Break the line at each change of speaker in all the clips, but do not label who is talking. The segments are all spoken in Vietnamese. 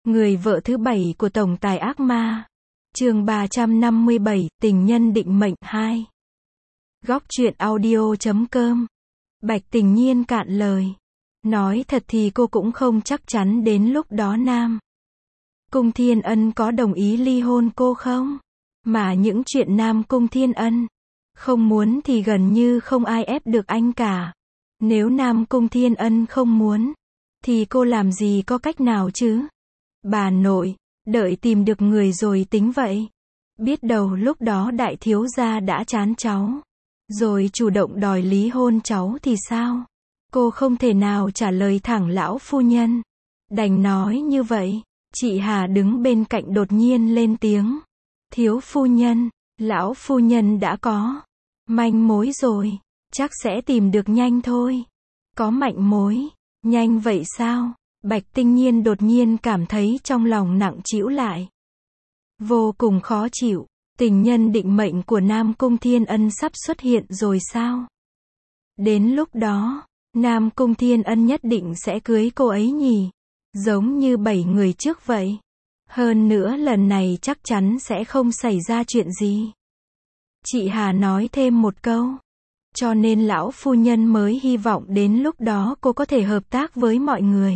Người vợ thứ 7 của tổng tài ác ma. Chương 357, tình nhân định mệnh 2. Góc truyện audio.com. Bạch Tình Nhiên cạn lời. Nói thật thì cô cũng không chắc chắn đến lúc đó Nam Cung Thiên Ân có đồng ý ly hôn cô không? Mà những chuyện Nam Cung Thiên Ân không muốn thì gần như không ai ép được anh cả. Nếu Nam Cung Thiên Ân không muốn, thì cô làm gì có cách nào chứ? Bà nội, đợi tìm được người rồi tính vậy. Biết đâu lúc đó đại thiếu gia đã chán cháu, rồi chủ động đòi lý hôn cháu thì sao? Cô không thể nào trả lời thẳng lão phu nhân. Đành nói như vậy. Chị Hà đứng bên cạnh đột nhiên lên tiếng. Thiếu phu nhân, lão phu nhân đã có manh mối rồi, chắc sẽ tìm được nhanh thôi. Có manh mối, nhanh vậy sao? Bạch Tinh Nhiên đột nhiên cảm thấy trong lòng nặng trĩu lại. Vô cùng khó chịu, tình nhân định mệnh của Nam Cung Thiên Ân sắp xuất hiện rồi sao? Đến lúc đó, Nam Cung Thiên Ân nhất định sẽ cưới cô ấy nhỉ? Giống như 7 người trước vậy. Hơn nữa lần này chắc chắn sẽ không xảy ra chuyện gì. Chị Hà nói thêm một câu. Cho nên lão phu nhân mới hy vọng đến lúc đó cô có thể hợp tác với mọi người.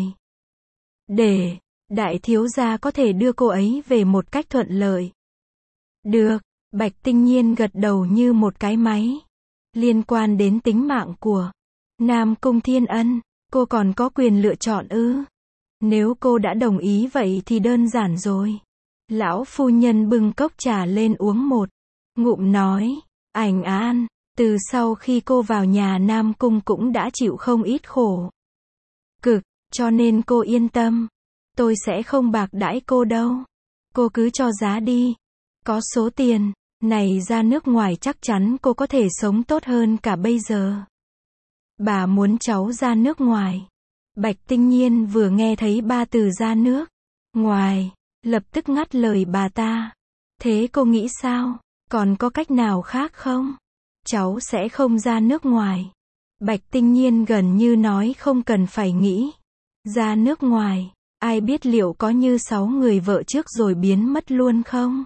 Để đại thiếu gia có thể đưa cô ấy về một cách thuận lợi. Được, Bạch Tinh Nhiên gật đầu như một cái máy. Liên quan đến tính mạng của Nam Cung Thiên Ân, cô còn có quyền lựa chọn ư? Nếu cô đã đồng ý vậy thì đơn giản rồi. Lão phu nhân bưng cốc trà lên uống một ngụm nói, Ảnh An, từ sau khi cô vào nhà Nam Cung cũng đã chịu không ít khổ cực, cho nên cô yên tâm. Tôi sẽ không bạc đãi cô đâu. Cô cứ cho giá đi. Có số tiền này ra nước ngoài chắc chắn cô có thể sống tốt hơn cả bây giờ. Bà muốn cháu ra nước ngoài. Bạch Tinh Nhiên vừa nghe thấy 3 từ ra nước ngoài, lập tức ngắt lời bà ta. Thế cô nghĩ sao? Còn có cách nào khác không? Cháu sẽ không ra nước ngoài. Bạch Tinh Nhiên gần như nói không cần phải nghĩ. Ra nước ngoài, ai biết liệu có như 6 người vợ trước rồi biến mất luôn không?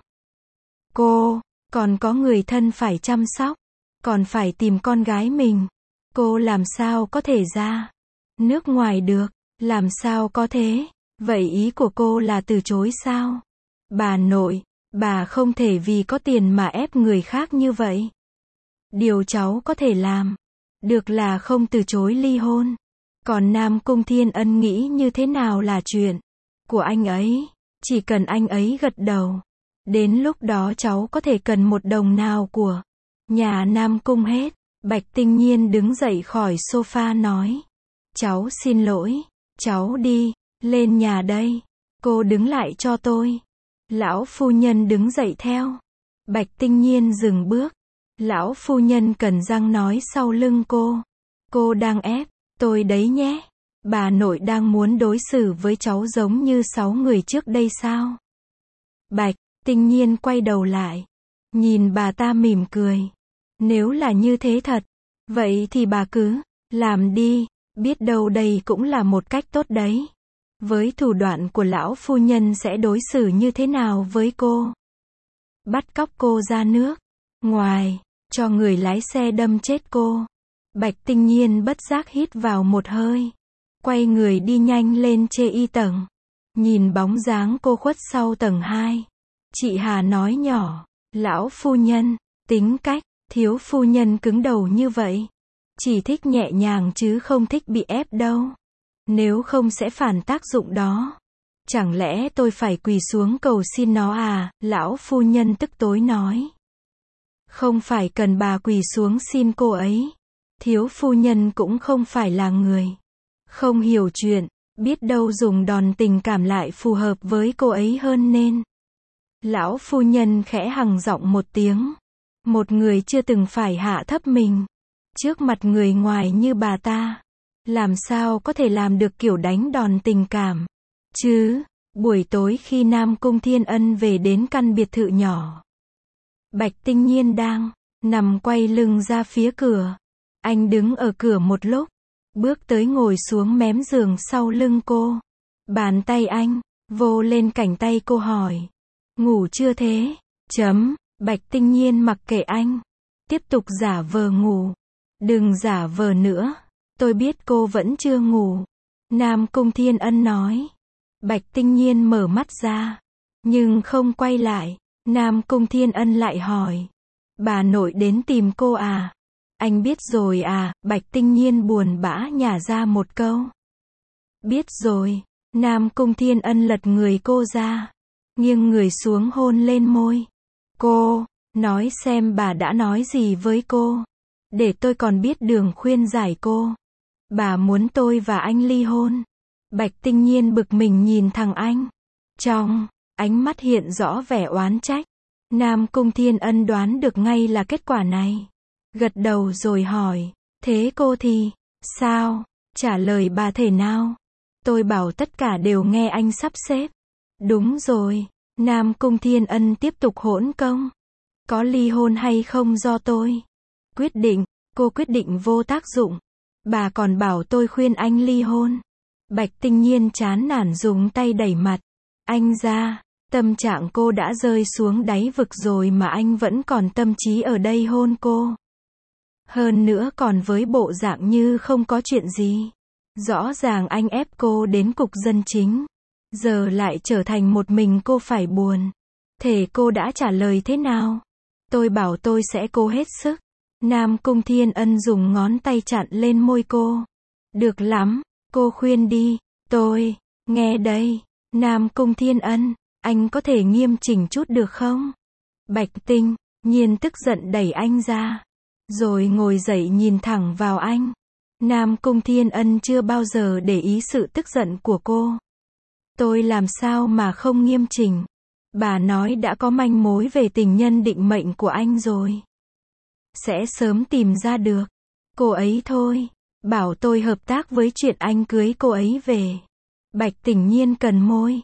Cô, còn có người thân phải chăm sóc, còn phải tìm con gái mình. Cô làm sao có thể ra nước ngoài được? Làm sao có thế? Vậy ý của cô là từ chối sao? Bà nội, bà không thể vì có tiền mà ép người khác như vậy. Điều cháu có thể làm được là không từ chối ly hôn. Còn Nam Cung Thiên Ân nghĩ như thế nào là chuyện của anh ấy. Chỉ cần anh ấy gật đầu, đến lúc đó cháu có thể cần một đồng nào của nhà Nam Cung hết. Bạch Tinh Nhiên đứng dậy khỏi sofa nói. Cháu xin lỗi, cháu đi, lên nhà đây. Cô đứng lại cho tôi. Lão phu nhân đứng dậy theo. Bạch Tinh Nhiên dừng bước. Lão phu nhân cắn răng nói sau lưng cô. Cô đang ép tôi đấy nhé. Bà nội đang muốn đối xử với cháu giống như 6 người trước đây sao? Bạch Tinh Nhiên quay đầu lại, nhìn bà ta mỉm cười. Nếu là như thế thật, vậy thì bà cứ làm đi, biết đâu đây cũng là một cách tốt đấy. Với thủ đoạn của lão phu nhân sẽ đối xử như thế nào với cô? Bắt cóc cô ra nước ngoài, cho người lái xe đâm chết cô. Bạch Tinh Nhiên bất giác hít vào một hơi, quay người đi nhanh lên trên y tầng. Nhìn bóng dáng cô khuất sau tầng 2, chị Hà nói nhỏ, lão phu nhân, tính cách thiếu phu nhân cứng đầu như vậy. Chỉ thích nhẹ nhàng chứ không thích bị ép đâu. Nếu không sẽ phản tác dụng đó. Chẳng lẽ tôi phải quỳ xuống cầu xin nó à? Lão phu nhân tức tối nói. Không phải cần bà quỳ xuống xin cô ấy. Thiếu phu nhân cũng không phải là người không hiểu chuyện, biết đâu dùng đòn tình cảm lại phù hợp với cô ấy hơn nên. Lão phu nhân khẽ hằng giọng một tiếng. Một người chưa từng phải hạ thấp mình trước mặt người ngoài như bà ta, làm sao có thể làm được kiểu đánh đòn tình cảm chứ? Buổi tối khi Nam Cung Thiên Ân về đến căn biệt thự nhỏ, Bạch Tinh Nhiên đang nằm quay lưng ra phía cửa. Anh đứng ở cửa một lúc, bước tới ngồi xuống mép giường sau lưng cô. Bàn tay anh vô lên cánh tay cô hỏi. Ngủ chưa thế? Bạch Tinh Nhiên mặc kệ anh. Tiếp tục giả vờ ngủ. Đừng giả vờ nữa. Tôi biết cô vẫn chưa ngủ. Nam Cung Thiên Ân nói. Bạch Tinh Nhiên mở mắt ra. Nhưng không quay lại. Nam Cung Thiên Ân lại hỏi. Bà nội đến tìm cô à? Anh biết rồi à? Bạch Tinh Nhiên buồn bã nhả ra một câu. Biết rồi. Nam Cung Thiên Ân lật người cô ra. Nghiêng người xuống hôn lên môi. Cô, nói xem bà đã nói gì với cô. Để tôi còn biết đường khuyên giải cô. Bà muốn tôi và anh ly hôn. Bạch Tinh Nhiên bực mình nhìn thằng anh. Trong ánh mắt hiện rõ vẻ oán trách. Nam Cung Thiên Ân đoán được ngay là kết quả này. Gật đầu rồi hỏi. Thế cô thì, sao? Trả lời bà thế nào? Tôi bảo tất cả đều nghe anh sắp xếp. Đúng rồi. Nam Cung Thiên Ân tiếp tục hỗn công. Có ly hôn hay không do tôi quyết định. Cô quyết định vô tác dụng. Bà còn bảo tôi khuyên anh ly hôn. Bạch Tinh Nhiên chán nản dùng tay đẩy mặt anh ra. Tâm trạng cô đã rơi xuống đáy vực rồi mà anh vẫn còn tâm trí ở đây hôn cô. Hơn nữa còn với bộ dạng như không có chuyện gì. Rõ ràng anh ép cô đến cục dân chính. Giờ lại trở thành một mình cô phải buồn. Thế cô đã trả lời thế nào? Tôi bảo tôi sẽ cố hết sức. Nam Cung Thiên Ân dùng ngón tay chặn lên môi cô. Được lắm, cô khuyên đi. Tôi, nghe đây. Nam Cung Thiên Ân, anh có thể nghiêm chỉnh chút được không? Bạch Tinh Nhiên tức giận đẩy anh ra. Rồi ngồi dậy nhìn thẳng vào anh. Nam Cung Thiên Ân chưa bao giờ để ý sự tức giận của cô. Tôi làm sao mà không nghiêm chỉnh? Bà nói đã có manh mối về tình nhân định mệnh của anh rồi. Sẽ sớm tìm ra được. Cô ấy thôi. Bảo tôi hợp tác với chuyện anh cưới cô ấy về. Bạch Tinh Nhiên cần môi.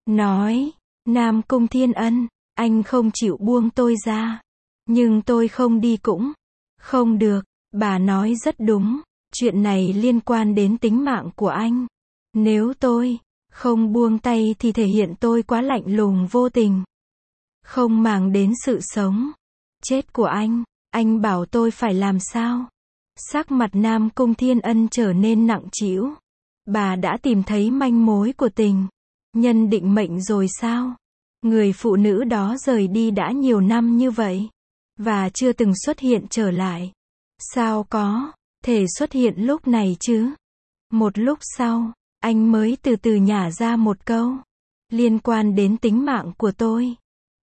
Nói. Nam Cung Thiên Ân, anh không chịu buông tôi ra. Nhưng tôi không đi cũng không được. Bà nói rất đúng. Chuyện này liên quan đến tính mạng của anh. Nếu tôi không buông tay thì thể hiện tôi quá lạnh lùng vô tình. Không màng đến sự sống chết của anh. Anh bảo tôi phải làm sao? Sắc mặt Nam Cung Thiên Ân trở nên nặng trĩu. Bà đã tìm thấy manh mối của tình nhân định mệnh rồi sao? Người phụ nữ đó rời đi đã nhiều năm như vậy. Và chưa từng xuất hiện trở lại. Sao có thể xuất hiện lúc này chứ? Một lúc sau, anh mới từ từ nhả ra một câu. Liên quan đến tính mạng của tôi.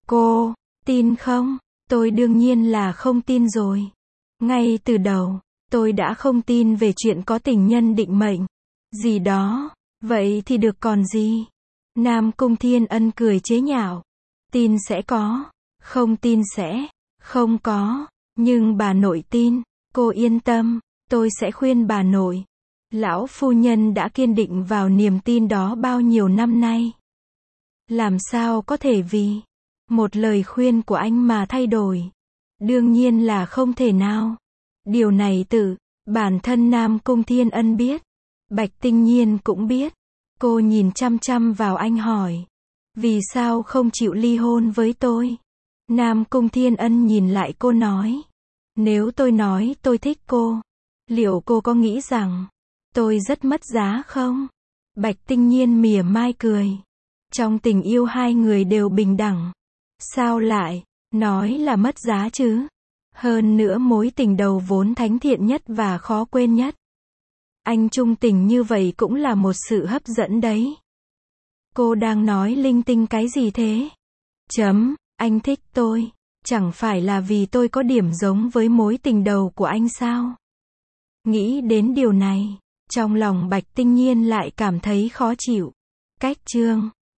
Cô tin không? Tôi đương nhiên là không tin rồi. Ngay từ đầu, tôi đã không tin về chuyện có tình nhân định mệnh gì đó. Vậy thì được còn gì? Nam Cung Thiên Ân cười chế nhạo. Tin sẽ có, không tin sẽ không có. Nhưng bà nội tin. Cô yên tâm, tôi sẽ khuyên bà nội. Lão phu nhân đã kiên định vào niềm tin đó bao nhiêu năm nay. Làm sao có thể vì một lời khuyên của anh mà thay đổi? Đương nhiên là không thể nào. Điều này tự bản thân Nam Cung Thiên Ân biết. Bạch Tinh Nhiên cũng biết. Cô nhìn chăm chăm vào anh hỏi. Vì sao không chịu ly hôn với tôi? Nam Cung Thiên Ân nhìn lại cô nói. Nếu tôi nói tôi thích cô, liệu cô có nghĩ rằng tôi rất mất giá không? Bạch Tinh Nhiên mỉa mai cười. Trong tình yêu hai người đều bình đẳng. Sao lại nói là mất giá chứ? Hơn nữa mối tình đầu vốn thánh thiện nhất và khó quên nhất. Anh trung tình như vậy cũng là một sự hấp dẫn đấy. Cô đang nói linh tinh cái gì thế? Anh thích tôi. Chẳng phải là vì tôi có điểm giống với mối tình đầu của anh sao? Nghĩ đến điều này, trong lòng Bạch Tinh Nhiên lại cảm thấy khó chịu. Cách chương